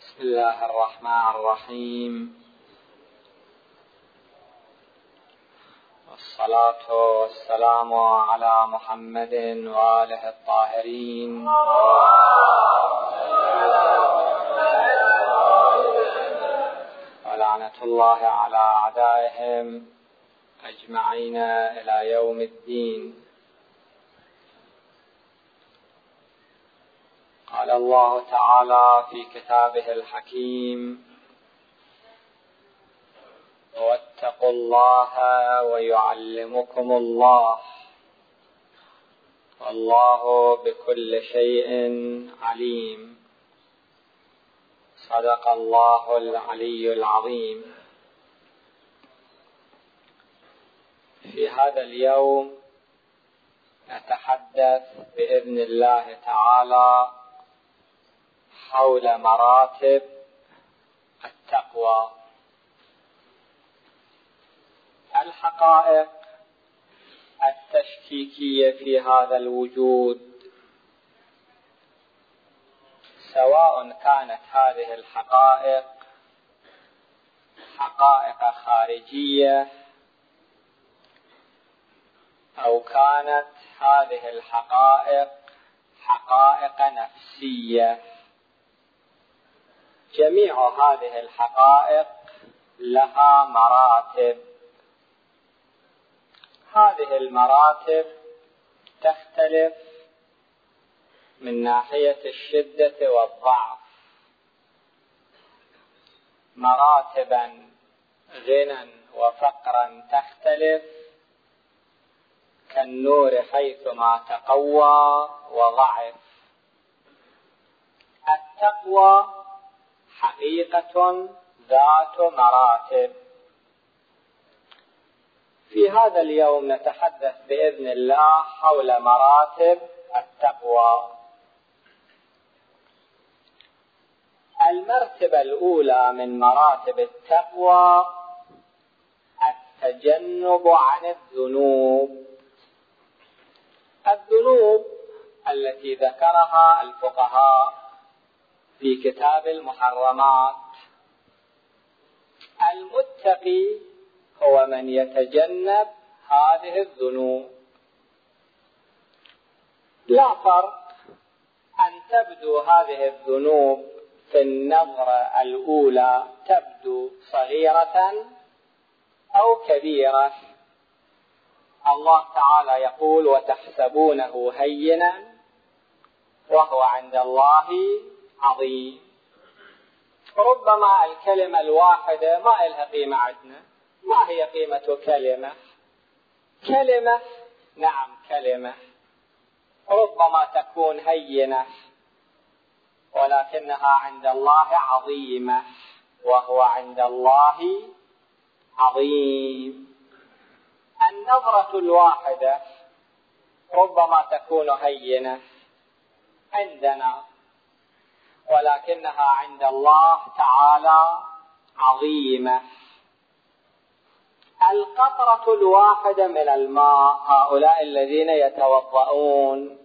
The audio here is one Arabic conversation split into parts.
بسم الله الرحمن الرحيم، والصلاة والسلام على محمد وآله الطاهرين، ولعنة الله على أعدائهم أجمعين إلى يوم الدين. قال الله تعالى في كتابه الحكيم: واتقوا الله ويعلمكم الله والله بكل شيء عليم. صدق الله العلي العظيم. في هذا اليوم نتحدث بإذن الله تعالى حول مراتب التقوى. الحقائق التشكيكية في هذا الوجود، سواء كانت هذه الحقائق حقائق خارجية أو كانت هذه الحقائق حقائق نفسية، جميع هذه الحقائق لها مراتب. هذه المراتب تختلف من ناحية الشدة والضعف. مراتبا غنى وفقرا تختلف كالنور حيثما تقوى وضعف. التقوى حقيقة ذات مراتب. في هذا اليوم نتحدث بإذن الله حول مراتب التقوى. المرتبة الأولى من مراتب التقوى التجنب عن الذنوب. الذنوب التي ذكرها الفقهاء في كتاب المحرمات. المتقي هو من يتجنب هذه الذنوب. لا فرق أن تبدو هذه الذنوب في النظرة الأولى تبدو صغيرة أو كبيرة. الله تعالى يقول: وتحسبونه هينا وهو عند الله عظيم. ربما الكلمة الواحدة ما لها قيمة عندنا. ما هي قيمة كلمة؟ كلمة، نعم كلمة، ربما تكون هينة ولكنها عند الله عظيمة، وهو عند الله عظيم. النظرة الواحدة ربما تكون هينة عندنا ولكنها عند الله تعالى عظيمة. القطرة الواحدة من الماء، هؤلاء الذين يتوضؤون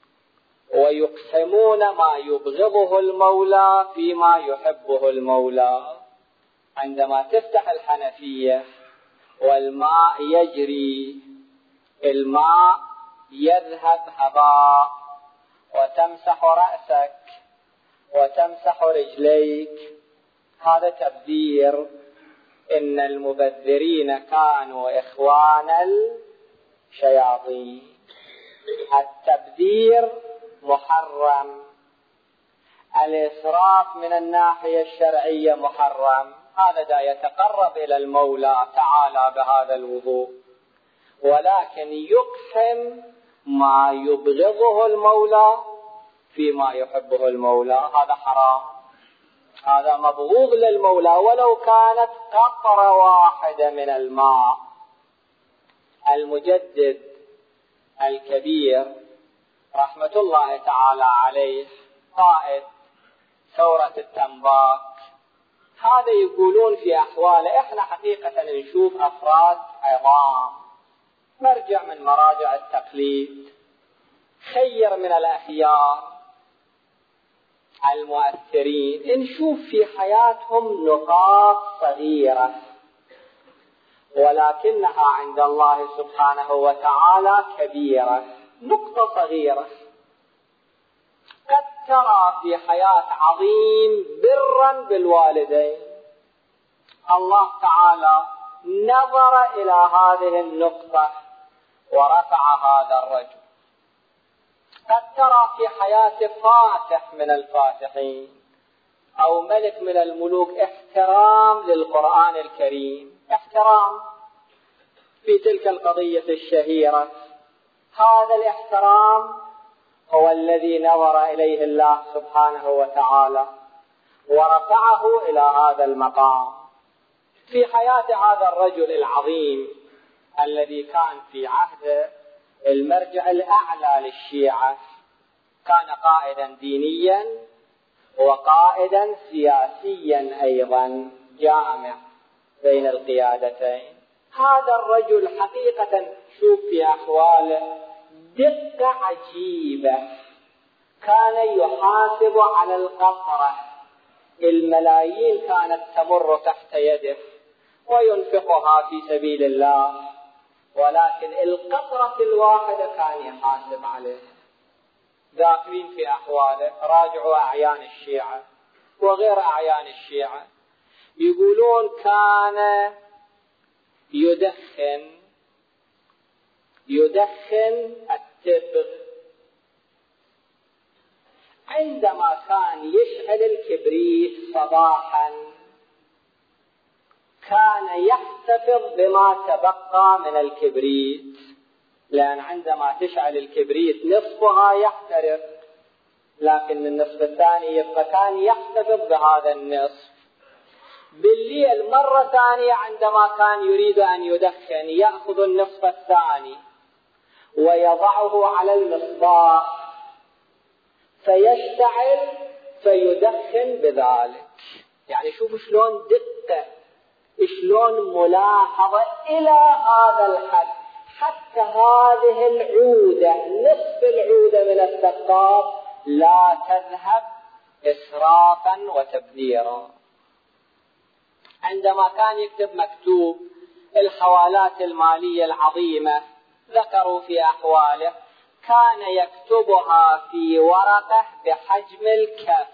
ويقسمون ما يبغضه المولى فيما يحبه المولى، عندما تفتح الحنفية والماء يجري، الماء يذهب هباء، وتمسح رأسك وتمسح رجليك، هذا تبذير. إن المبذرين كانوا إخوان الشياطين. التبذير محرم. الإسراف من الناحية الشرعية محرم. هذا دا يتقرب إلى المولى تعالى بهذا الوضوء، ولكن يقسم ما يبغضه المولى فيما يحبه المولى، هذا حرام، هذا مبغوض للمولى ولو كانت قطرة واحدة من الماء. المجدد الكبير رحمة الله تعالى عليه، قائد ثورة التنباك، هذا يقولون في أحواله: إحنا حقيقة نشوف أفراد عظام، مرجع من مراجع التقليد، خير من الأخيار، المؤثرين نشوف في حياتهم نقاط صغيرة، ولكنها عند الله سبحانه وتعالى كبيرة. نقطة صغيرة قد ترى في حياة عظيم برا بالوالدين، الله تعالى نظر إلى هذه النقطة ورفع هذا الرجل. قد ترى في حياة فاتح من الفاتحين أو ملك من الملوك احترام للقرآن الكريم، احترام في تلك القضية الشهيرة. هذا الاحترام هو الذي نظر إليه الله سبحانه وتعالى ورفعه إلى هذا المقام. في حياة هذا الرجل العظيم الذي كان في عهد المرجع الأعلى للشيعة، كان قائدا دينيا وقائدا سياسيا أيضا، جامع بين القيادتين. هذا الرجل حقيقة شوف في أحواله دقة عجيبة، كان يحاسب على القطرة، الملايين كانت تمر تحت يده وينفقها في سبيل الله، ولكن القطرة الواحدة كان يحاسب عليها. ذاكرين في أحواله، راجعوا أعيان الشيعة وغير أعيان الشيعة، يقولون كان يدخن التبغ. عندما كان يشعل الكبريت صباحا كان يحتفظ بما تبقى من الكبريت، لأن عندما تشعل الكبريت نصفها يحترق لكن النصف الثاني يبقى، كان يحتفظ بهذا النصف. بالليل مرة ثانية عندما كان يريد أن يدخن يأخذ النصف الثاني ويضعه على المصباح فيشتعل فيدخن بذلك. يعني شوفوا شلون دقة، شلون ملاحظة إلى هذا الحد. حتى هذه العودة، نصف العودة من الثقاب لا تذهب إسرافا وتبذيرا. عندما كان يكتب مكتوب الحوالات المالية العظيمة، ذكروا في أحواله كان يكتبها في ورقة بحجم الكف،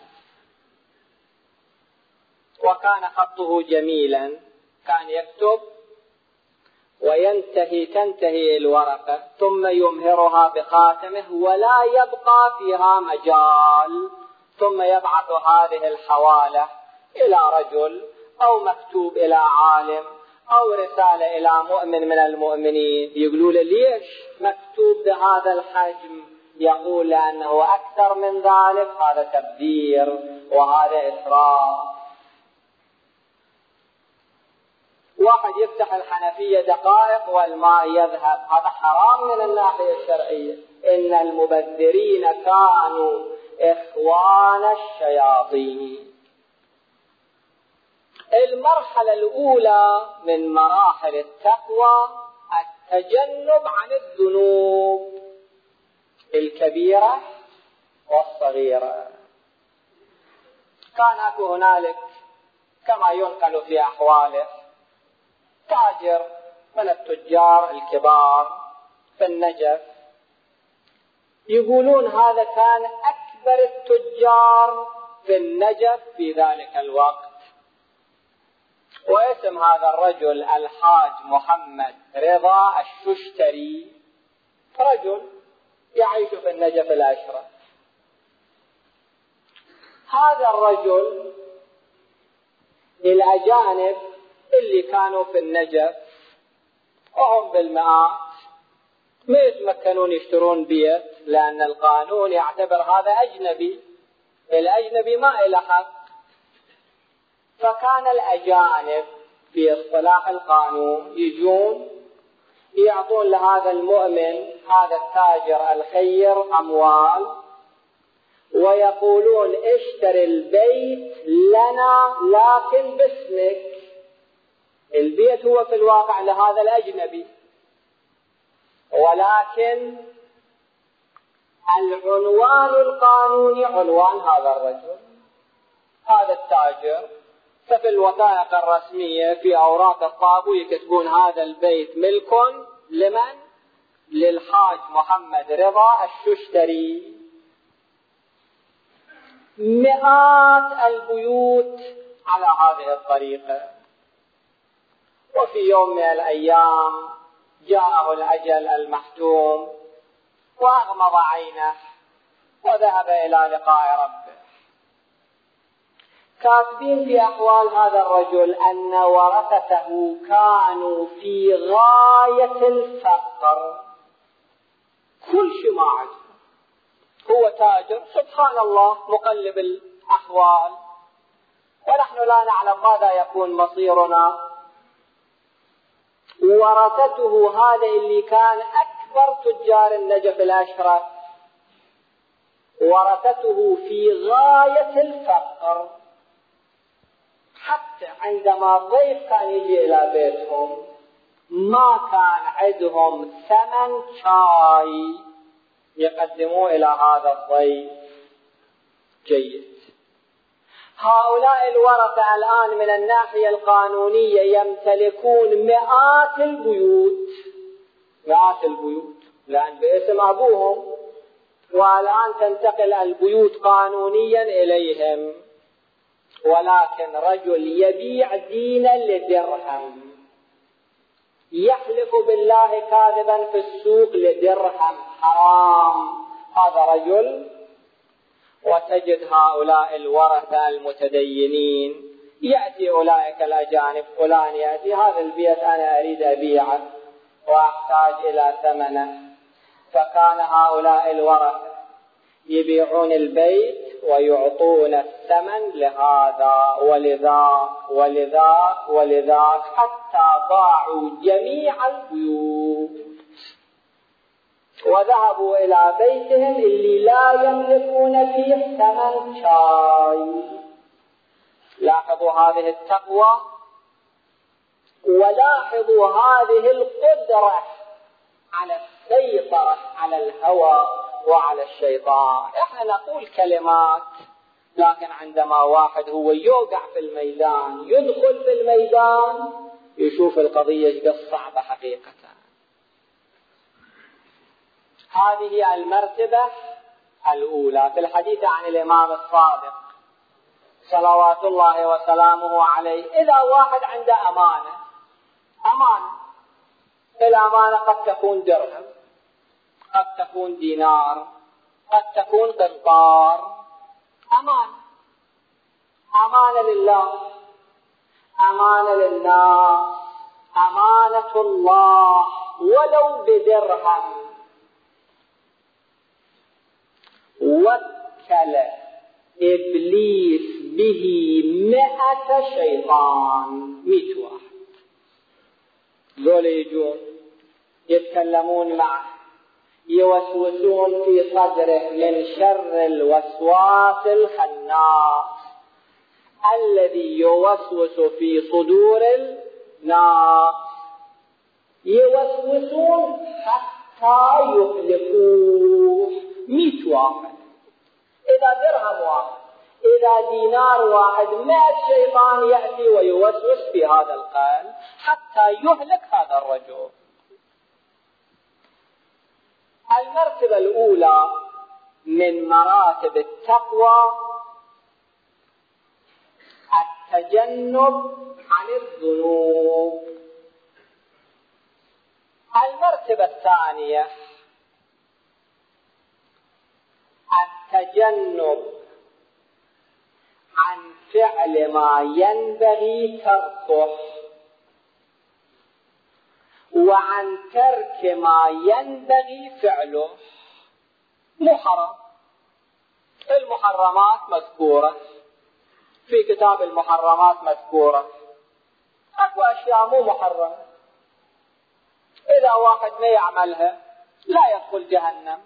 وكان خطه جميلا، كان يكتب تنتهي الورقة ثم يمهرها بخاتمه ولا يبقى فيها مجال، ثم يبعث هذه الحوالة إلى رجل أو مكتوب إلى عالم أو رسالة إلى مؤمن من المؤمنين. يقولوا له ليش مكتوب بهذا الحجم؟ يقول لأنه أكثر من ذلك هذا تبذير وهذا إسراف. واحد يفتح الحنفية دقائق والماء يذهب، هذا حرام من الناحية الشرعية. إن المبذرين كانوا إخوان الشياطين. المرحلة الأولى من مراحل التقوى التجنب عن الذنوب الكبيرة والصغيرة. كان أكو هنالك كما ينقل في أحواله تاجر من التجار الكبار في النجف، يقولون هذا كان أكبر التجار في النجف في ذلك الوقت. واسم هذا الرجل الحاج محمد رضا الششتري، رجل يعيش في النجف الأشرف. هذا الرجل الأجانب اللي كانوا في النجف وهم بالمئات ما يتمكنون يشترون بيت، لأن القانون يعتبر هذا أجنبي، الأجنبي ما له حق. فكان الأجانب في اصطلاح القانون يجون يعطون لهذا المؤمن هذا التاجر الخير أموال ويقولون اشتري البيت لنا لكن باسمك. البيت هو في الواقع لهذا الأجنبي، ولكن العنوان القانوني عنوان هذا الرجل، هذا التاجر. ففي الوثائق الرسمية في أوراق الطابو يكتبون هذا البيت ملك لمن؟ للحاج محمد رضا الششتري. مئات البيوت على هذه الطريقة. وفي يوم من الأيام جاءه الأجل المحتوم وأغمض عينه وذهب إلى لقاء ربه. كاتبين في أحوال هذا الرجل أن ورثته كانوا في غاية الفقر، كل شيء ما عنده. هو تاجر سبحان الله مقلب الأحوال، ونحن لا نعلم ماذا يكون مصيرنا. ورثته هذا اللي كان أكبر تجار النجف الأشرف، ورثته في غاية الفقر، حتى عندما ضيف كان يجي إلى بيتهم ما كان عندهم ثمن شاي يقدموه إلى هذا الضيف. جيد. هؤلاء الورثة الآن من الناحية القانونية يمتلكون مئات البيوت، لأن باسم أبوهم، والآن تنتقل البيوت قانونيا إليهم. ولكن رجل يبيع دينا لدرهم، يحلف بالله كاذبا في السوق لدرهم، حرام هذا رجل. وتجد هؤلاء الورثة المتدينين يأتي أولئك الأجانب، فلان يأتي هذا البيت أنا أريد أبيعه وأحتاج إلى ثمنه. فكان هؤلاء الورثة يبيعون البيت ويعطون الثمن لهذا ولذاك ولذاك ولذاك حتى باعوا جميع البيوت وذهبوا إلى بيتهم اللي لا يملكون فيه ثمن شاي. لاحظوا هذه التقوى، ولاحظوا هذه القدرة على السيطرة على الهوى وعلى الشيطان. احنا نقول كلمات، لكن عندما واحد هو يوقع في الميدان، يدخل في الميدان، يشوف القضية صعبة حقيقة. هذه المرتبة الأولى في الحديث عن الإمام الصادق صلوات الله وسلامه عليه. إذا واحد عنده أمانة، الأمانة قد تكون درهم، قد تكون دينار، قد تكون قنطار. أمانة لله، أمانة للناس، أمانة الله ولو بدرهم. وكل إبليس به 100 شيطان، 100 واحد. ذول يجون يتكلمون معه، يوسوسون في صدره من شر الوسواس الخناس الذي يوسوس في صدور الناس. يوسوسون حتى يهلكوه. 100 واحد، إذا درهم واحد، إذا دينار واحد، 100 شيطان يأتي ويوسوس في هذا القلب حتى يهلك هذا الرجل. المرتبة الأولى من مراتب التقوى التجنب عن الذنوب. المرتبة الثانية التجنب عن فعل ما ينبغي تركه وعن ترك ما ينبغي فعله. مو حرام، المحرمات مذكورة في كتاب المحرمات مذكورة، أكو أشياء مو محرمة، إذا واحد ما يعملها لا يدخل جهنم.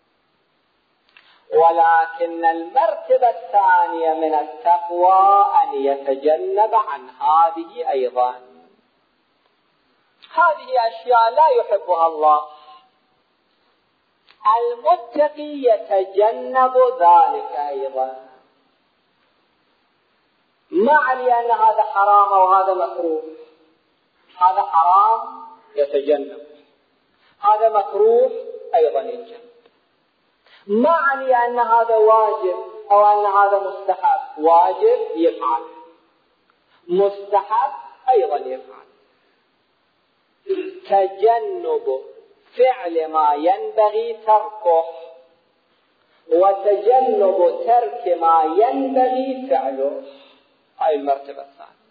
ولكن المرتبة الثانية من التقوى أن يتجنب عن هذه أيضا. هذه أشياء لا يحبها الله، المتقي يتجنب ذلك أيضا، ما علي أن هذا حرام أو هذا مكروه، هذا حرام يتجنب، هذا مكروه أيضا يتجنب. ما علي أن هذا واجب أو أن هذا مستحب، واجب يفعل، مستحب أيضا يفعل. تجنب فعل ما ينبغي تركه، وتجنب ترك ما ينبغي فعله، هاي المرتبة الثانية.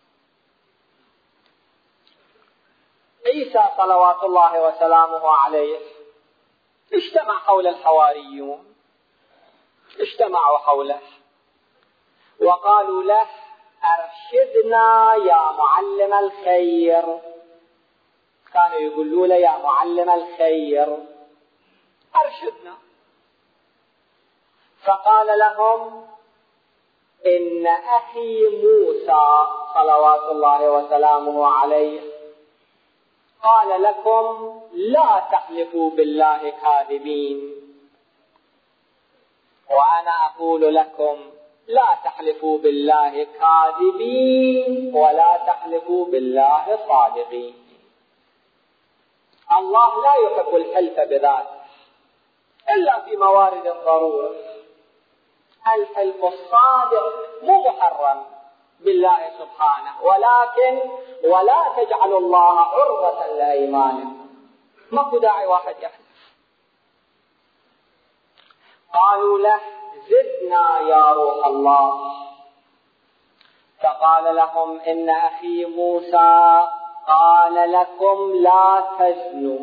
عيسى صلوات الله وسلامه عليه اجتمع حول الحواريون، اجتمعوا حوله وقالوا له: أرشدنا يا معلم الخير. كانوا يقولوا له: يا معلم الخير أرشدنا. فقال لهم: إن أخي موسى صلوات الله وسلامه عليه قال لكم: لا تحلفوا بالله كاذبين، وأنا أقول لكم: لا تحلفوا بالله كاذبين ولا تحلفوا بالله صادقين. الله لا يحب الحلف بذاته إلا في موارد الضرورة. الحلف الصادق مو محرم بالله سبحانه، ولكن ولا تجعلوا الله عرضة لأيمانكم، ماكو داعي واحد يحلف. قالوا له: زدنا يا روح الله. فقال لهم: إن أخي موسى قال لكم: لا تزنوا،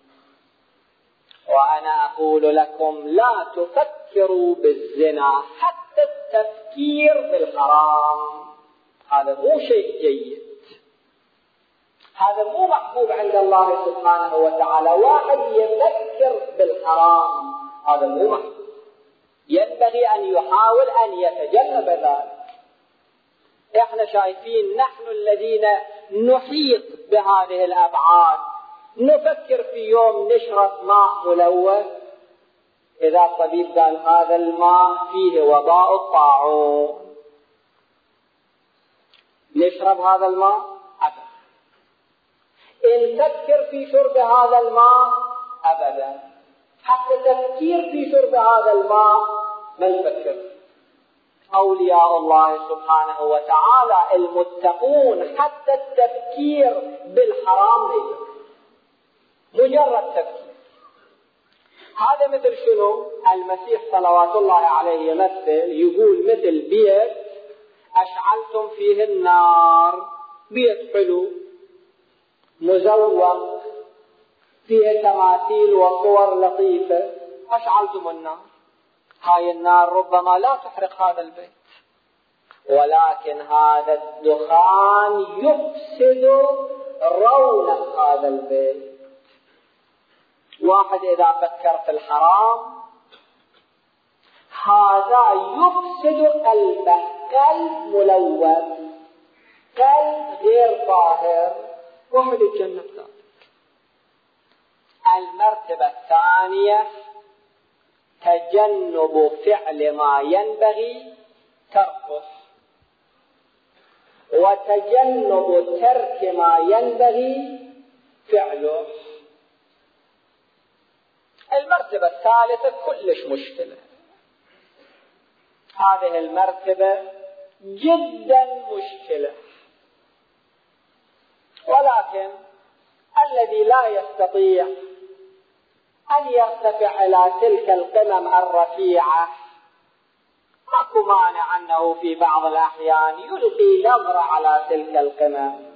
وأنا أقول لكم: لا تفكروا بالزنا، حتى التفكير بالحرام هذا مو شيء جيد، هذا مو محبوب عند الله سبحانه وتعالى. واحد يفكر بالحرام هذا مو محبوب، ينبغي أن يحاول أن يتجنب ذلك. احنا شايفين نحن الذين نحيط بهذه الأبعاد نفكر في يوم نشرب ماء ملوث، إذا الطبيب قال هذا الماء فيه وباء الطاعون، نشرب هذا الماء؟ أبدا. إن نفكر في شرب هذا الماء؟ أبدا. حتى تفكير في شرب هذا الماء ما نفكر. أولياء الله سبحانه وتعالى المتقون حتى التفكير بالحرام ليس مجرد تفكير. هذا مثل شنو؟ المسيح صلوات الله عليه يمثل، يقول مثل بيت أشعلتم فيه النار، بيت حلو مزوق فيه تماثيل وصور لطيفة، أشعلتم النار. هاي النار ربما لا تحرق هذا البيت، ولكن هذا الدخان يفسد رونق هذا البيت. واحد إذا فكر في الحرام هذا يفسد قلبه، قلب ملوث، قلب غير طاهر، واحد يتجنب ذلك. المرتبة الثانية تجنب فعل ما ينبغي تركه، وتجنب ترك ما ينبغي فعله. المرتبة الثالثة كلش مشكلة، هذه المرتبة جدا مشكلة، ولكن الذي لا يستطيع أن يرتفع إلى تلك القمم الرفيعة ماكو مانع أنه في بعض الأحيان يلقي نظرة على تلك القمم.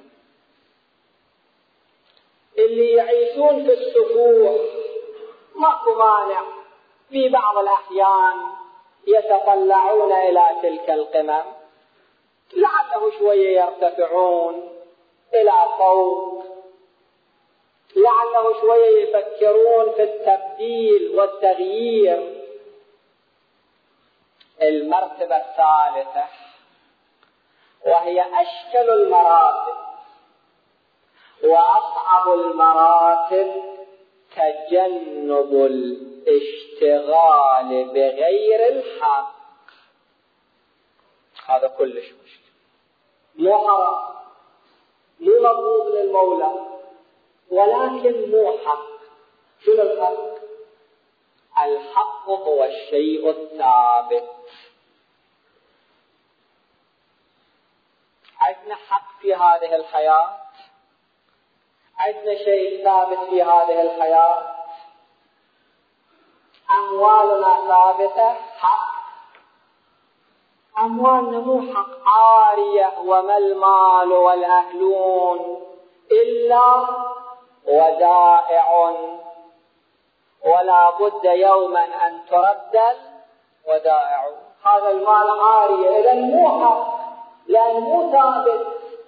اللي يعيشون في السفوح ماكو مانع في بعض الأحيان يتطلعون إلى تلك القمم، لعله شوية يرتفعون إلى فوق، لعله شوية يفكرون في التبديل والتغيير. المرتبة الثالثة وهي أشكل المراتب وأصعب المراتب تجنب الاشتغال بغير الحق، هذا كلش مشكلة، مو حرام، مو مطلوب للمولى، ولكن مو حق. شنو الحق؟ الحق هو الشيء الثابت. عندنا حق في هذه الحياة، عندنا شيء ثابت في هذه الحياة، أموالنا ثابتة حق، أموالنا مو حق، عارية، وما المال والأهلون إلا ودائع، ولا بد يوما أن ترد الودائع. هذا المال عارية، إذن مو حق لأن مو ثابت.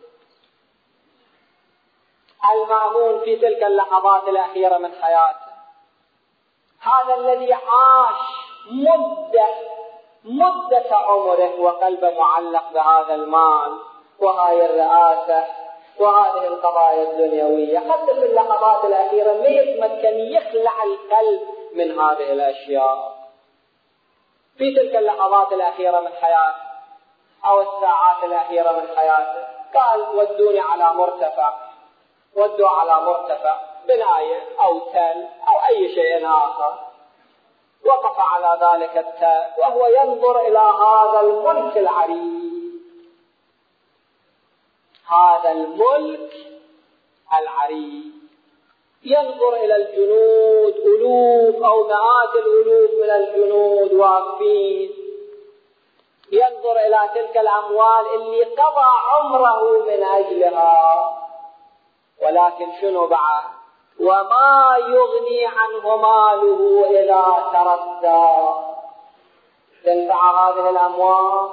المأمون في تلك اللحظات الأخيرة من حياته، هذا الذي عاش مدة عمره وقلبه معلق بهذا المال وهاي الرئاسة وهذه القضايا الدنيوية، حتى في اللحظات الأخيرة ما يتمكن يخلع القلب من هذه الأشياء. في تلك اللحظات الأخيرة من حياته أو الساعات الأخيرة من حياته قال ودوني على مرتفع، ودوا على مرتفع بناية أو تل أو أي شيء آخر، وقف على ذلك التل وهو ينظر إلى هذا الملك العريض، هذا الملك العريض، ينظر إلى الجنود، ألوف أو مئات الألوف من الجنود واقفين، ينظر إلى تلك الأموال اللي قضى عمره من أجلها، ولكن شنو بعد؟ وما يغني عنه ماله إذا تردى. تنفع هذه الأموال؟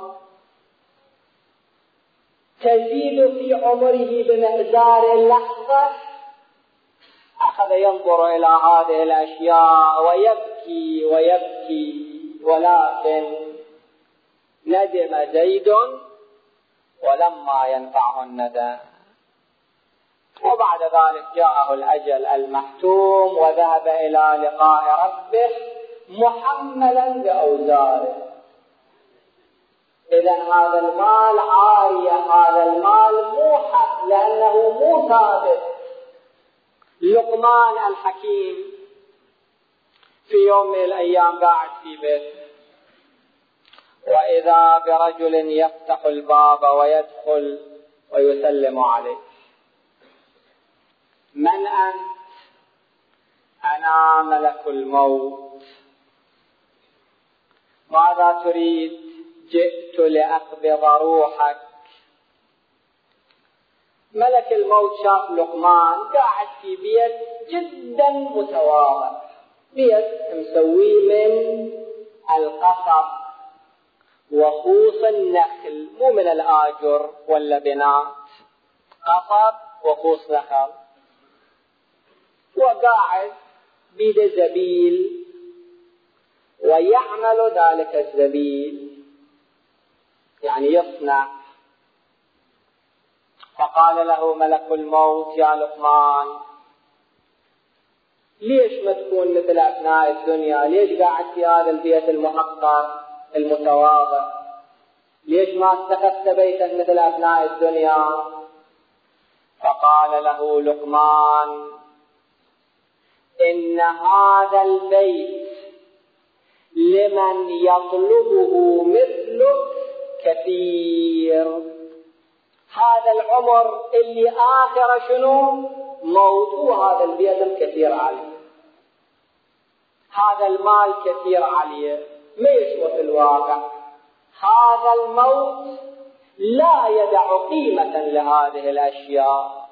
تزيد في عمره بمقدار اللحظة. أخذ ينظر إلى هذه الأشياء ويبكي ويبكي، ولكن ندم زيد ولما ينفعه الندم. وبعد ذلك جاءه الأجل المحتوم وذهب إلى لقاء ربه محملا بأوزاره. إذن هذا المال عارية، هذا المال مو حق لأنه مو ثابت. لقمان الحكيم في يوم من الأيام قاعد في بيته، وإذا برجل يفتح الباب ويدخل ويسلم عليه: من أنت؟ أنا ملك الموت. ماذا تريد؟ جئت لأقبض روحك. ملك الموت شاف لقمان قاعد في بيت جدا متواضع، بيت مسويه من القصب وخوص النخل، مو من الآجر واللبنات، قصب وخوص نخل، وقاعد بيد زبيل ويعمل ذلك الزبيل، يعني يصنع. فقال له ملك الموت: يا لقمان، ليش ما تكون مثل أبناء الدنيا؟ ليش قاعد في هذا البيت المحقر المتواضع؟ ليش ما اتخذت بيتا مثل أبناء الدنيا؟ فقال له لقمان: إن هذا البيت لمن يطلبه مثلك كثير. هذا العمر اللي آخر شنو؟ موت، وهذا البيت الكثير عليه، هذا المال كثير عليه، ما يسوى في الواقع. هذا الموت لا يدع قيمة لهذه الأشياء.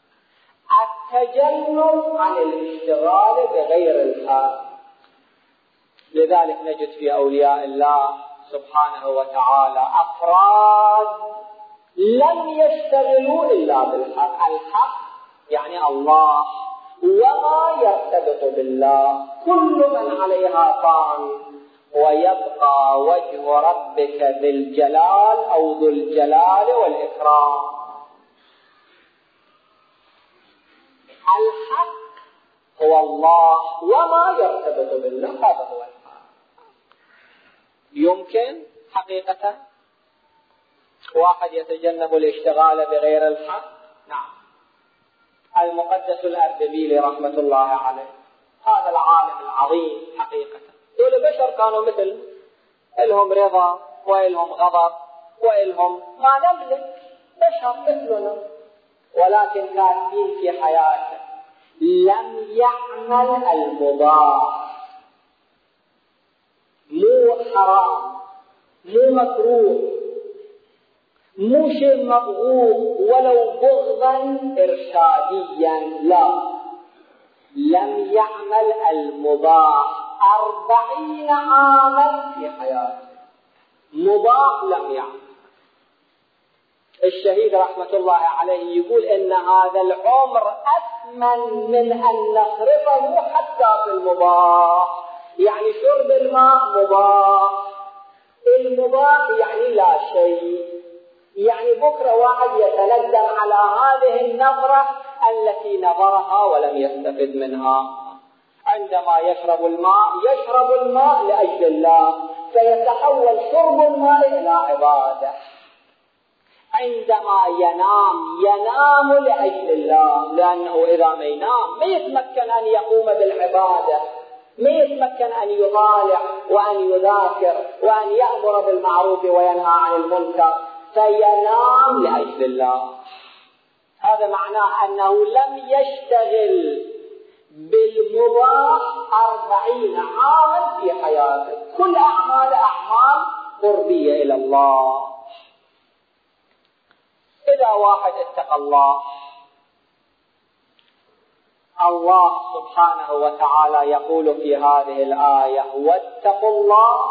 التجنب عن الاشتغال بغير الحق. لذلك نجد في أولياء الله سبحانه وتعالى أفراد لم يشتغلوا إلا بالحق. الحق يعني الله وما يرتبط بالله. كل من عليها فان ويبقى وجه ربك ذي الجلال أو ذو الجلال والإكرام. الحق هو الله وما يرتبط بالله، هذا هو الحق. يمكن حقيقة واحد يتجنب الاشتغال بغير الحق؟ نعم. المقدس الأردبيلي رحمة الله عليه، هذا العالم العظيم حقيقة، دول بشر كانوا مثل، إلهم رضا وإلهم غضب وإلهم ما نملك، بشر مثلنا، ولكن كاتبين في حياته لم يعمل المباح، مو حرام، مو مكروه، مو شيء مبغوض ولو بغضا إرشاديا، لا، لم يعمل المباح 40 عاما في حياته، مباح لم يعمل. الشهيد رحمة الله عليه يقول إن هذا العمر أثمن من أن نصرفه حتى في المباح، يعني شرب الماء مباح، المباح يعني لا شيء، يعني بكرة واحد يتندم على هذه النظرة التي نظرها ولم يستفد منها. عندما يشرب الماء لأجل الله، فيتحول شرب الماء إلى عبادة. عندما ينام لأجل الله، لأنه إذا ما ينام ما يتمكن أن يقوم بالعبادة، ما يتمكن أن يطالع وأن يذاكر وأن يأمر بالمعروف وينهى عن المنكر، فينام لأجل الله. هذا معناه أنه لم يشتغل بالمباح 40 عاما في حياته، كل أعمال قربية إلى الله. إذا واحد اتقى الله سبحانه وتعالى يقول في هذه الآية: واتقوا الله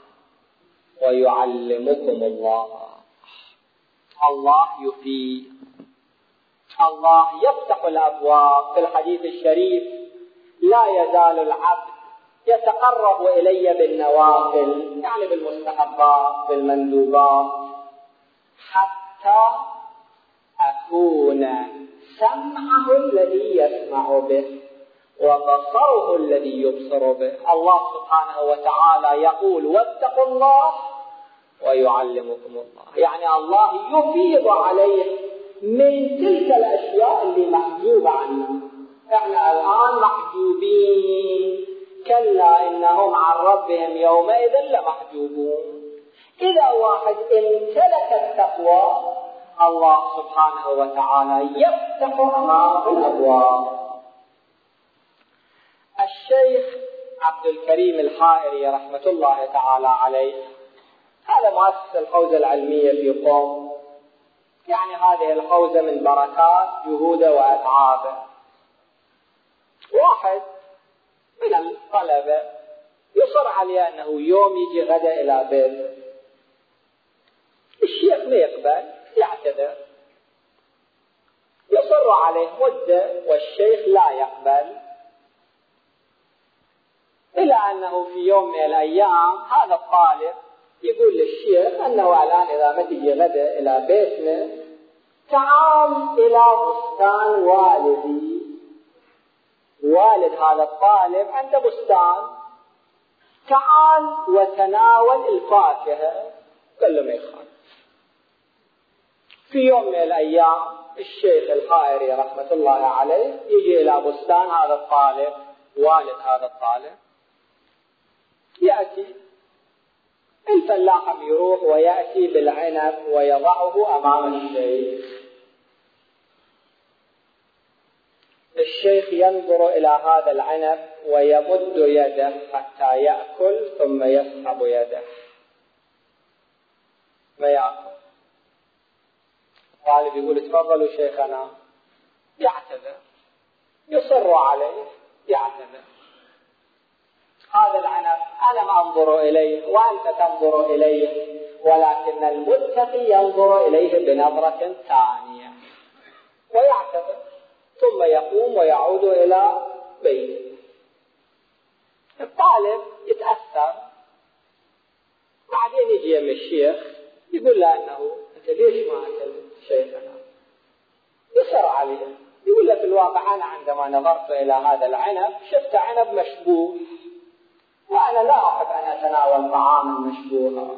ويعلمكم الله. الله يفيد، الله يفتح الأبواب. في الحديث الشريف: لا يزال العبد يتقرب إلي بالنوافل، يعني بالمستحبات بالمندوبات، حتى أكون سمعه الذي يسمع به وبصره الذي يبصر به. الله سبحانه وتعالى يقول: واتقوا الله ويعلمكم الله، يعني الله يفيض عليه من تلك الأشياء اللي محجوبة عنا. احنا الآن محجوبين، كلا إنهم عن ربهم يومئذ لمحجوبون. إذا واحد امتلك التقوى، الله سبحانه وتعالى يفتح أمامه الأبواب. الشيخ عبد الكريم الحائري رحمة الله تعالى عليه، هذا مؤسس الحوزة العلمية في قوم، يعني هذه الحوزة من بركات جهوده وأتعابه. واحد من الطلبة يصر عليه أنه يوم يجي غدا إلى بيته، الشيخ ما يقبل، يعتذر، يصر عليه مدة والشيخ لا يقبل، إلى أنه في يوم من الأيام هذا الطالب يقول للشيخ أنه الآن إذا ما تجي غدا إلى بيتنا، تعال إلى بستان والدي. والد هذا الطالب عنده بستان، تعال وتناول الفاكهة. قال له ما يخالف. في يوم من الأيام الشيخ الحائري رحمة الله عليه يجي إلى بستان هذا الطالب، والد هذا الطالب، يأتي الفلاح يروح ويأتي بالعنب ويضعه أمام الشيخ. الشيخ ينظر إلى هذا العنب ويمد يده حتى يأكل، ثم يسحب يده ما يأكل. الطالب يقول: تفضلوا شيخنا. يعتذر، يصر عليه، يعتذر. هذا العنب أنا ما أنظر إليه وأنت تنظر إليه، ولكن المتقي ينظر إليه بنظرة ثانية، ويعتذر، ثم يقوم ويعود إلى بيته. الطالب يتأثر، بعدين يجي يم الشيخ يقول له: أنت ليش ما أكلت شيخنا؟ يصر عليه، يقول له: في الواقع أنا عندما نظرت إلى هذا العنب شفت عنب مشبوه، وأنا لا أحب أن أتناول طعاما مشبوها.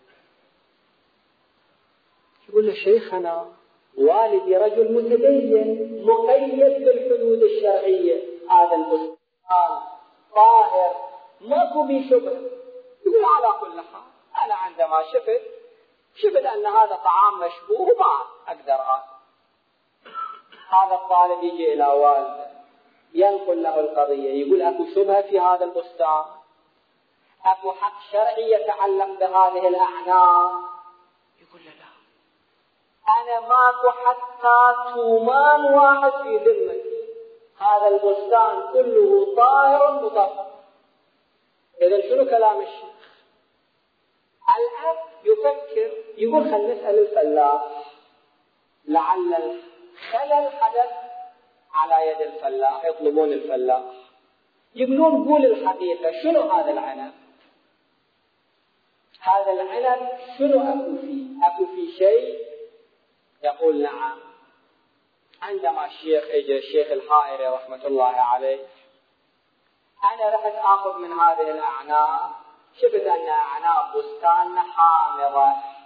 يقول له شيخنا والدي رجل متدين مقيد بالحدود الشرعية، هذا البستان طاهر ماكو بي شبه. يقول على كل حال أنا عندما شفت أن هذا طعام مشبوه ما أقدر آكل. هذا الطالب يجي إلى والده ينقل له القضية، يقول أكو شبهة في هذا البستان، أكو حق شرعي يتعلق بهذه الأعناق. يقول له لا، أنا ماكو حتى تومان واحد في ذمتي، هذا البستان كله طاهر مطهر. إذا شنو كلام الشيخ؟ الأب يفكر يقول خلينا نسأل الفلاح، لعل الخلل حدث على يد الفلاح. يطلبون الفلاح يقولون قول الحقيقة، شنو هذا العنب؟ هذا العنب شنو أكو فيه؟ أكو فيه شيء؟ يقول نعم. عندما اجى الشيخ الحائري رحمة الله عليه، أنا رحت آخذ من هذه الأعناب، شفت أن أعناب بستان حامضة،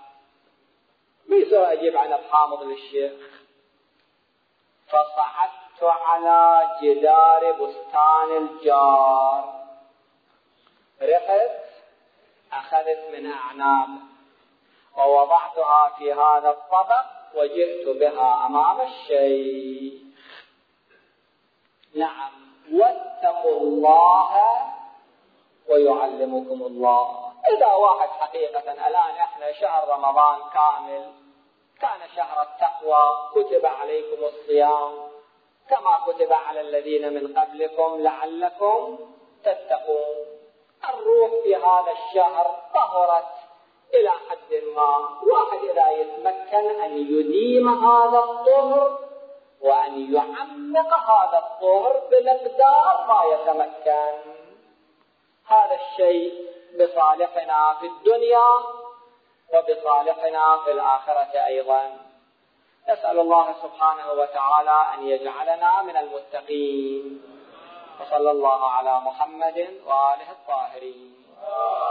بيسوى أجيب عنب حامض للشيخ. فصعدت على جدار بستان الجار، رحت أخذت من أعناب ووضعتها في هذا الطبق وجئت بها أمام الشيخ. نعم، واتقوا الله ويعلمكم الله. إذا واحد حقيقة الآن إحنا شهر رمضان كامل، كان شهر التقوى، كتب عليكم الصيام كما كتب على الذين من قبلكم لعلكم تتقون. الروح في هذا الشهر طهرت إلى حد ما. واحد إذا يتمكن أن يديم هذا الطهر وأن يعمق هذا الطهر بمقدار ما يتمكن، هذا الشيء بصالحنا في الدنيا وبصالحنا في الآخرة أيضا. نسأل الله سبحانه وتعالى أن يجعلنا من المتقين. وصلى الله على محمد وآله الطاهرين.